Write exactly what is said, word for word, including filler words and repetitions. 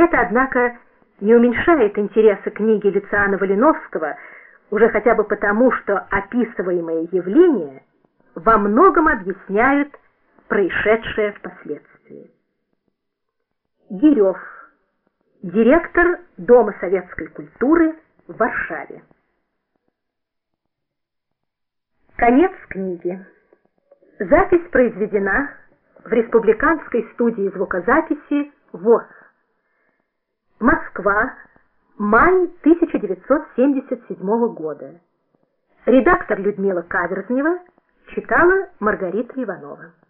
Это, однако, не уменьшает интереса книги Люциана Валиновского, уже хотя бы потому, что описываемые явления во многом объясняют происшедшее впоследствии. Гирев, директор Дома советской культуры в Варшаве. Конец книги. Запись произведена в Республиканской студии звукозаписи ВОС. Москва, май тысяча девятьсот семьдесят седьмого года. Редактор Людмила Каверзнева читала Маргарита Иванова.